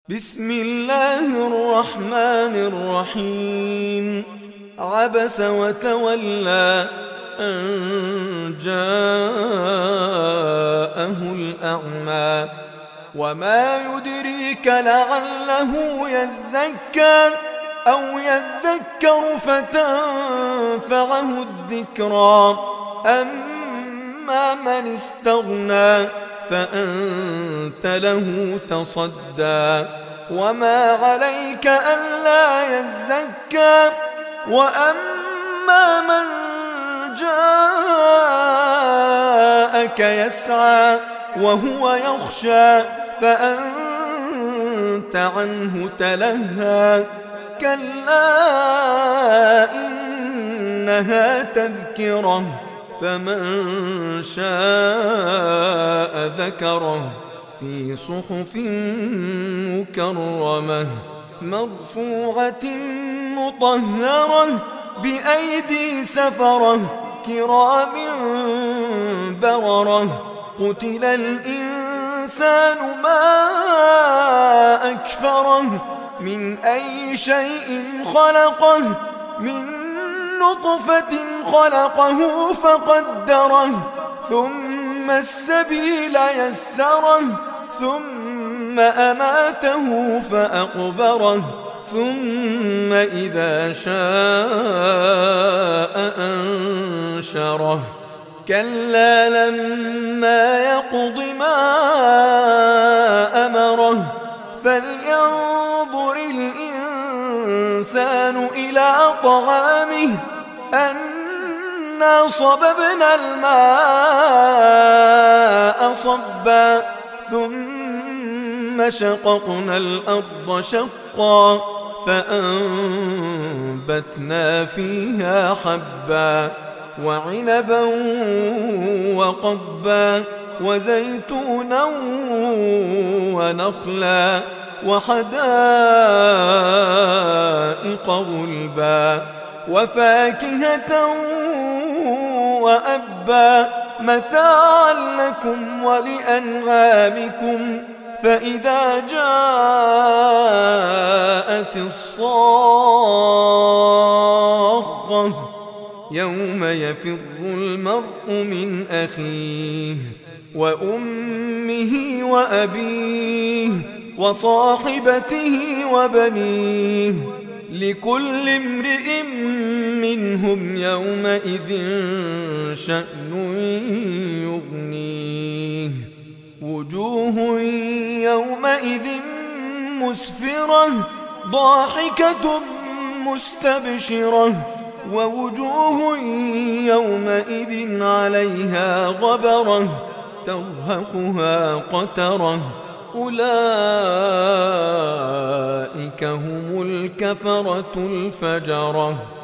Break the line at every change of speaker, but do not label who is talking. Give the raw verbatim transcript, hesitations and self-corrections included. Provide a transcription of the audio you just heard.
بسم الله الرحمن الرحيم. عبس وتولى أن جاءه الأعمى وما يدريك لعله يزكى أو يذكر فتنفعه الذكرى. أما من استغنى فأنت له تصدى وما عليك ألا يزكى. وأما من جاءك يسعى وهو يخشى فأنت عنه تلهى. كلا إنها تذكرة فمن شاء ذكره في صحف مكرمة مرفوعة مطهرة بأيدي سفرة كرام بررة. قتل الإنسان ما أكفره من أي شيء خلقه من نطفة خلقه فقدره ثم السبيل يسره ثم أماته فأقبره ثم إذا شاء أنشره. كلا لما يقض ما أمره فلينظر الإنسان إلى طعامه أنا صببنا الماء صبا ثم شققنا الأرض شقا فأنبتنا فيها حبا وعنبا وقبا وزيتونا ونخلا وحدائق غلبا وفاكهة وأبا متاعا لكم ولأنعامكم. فإذا جاءت الصاخة يوم يفر المرء من أخيه وأمه وأبيه وصاحبته وبنيه لكل امرئ منهم يومئذ شأن يغنيه. وجوه يومئذ مسفرة ضاحكة مستبشرة ووجوه يومئذ عليها غبرة ترهقها قترة. أولئك هم الكفرة الفجرة.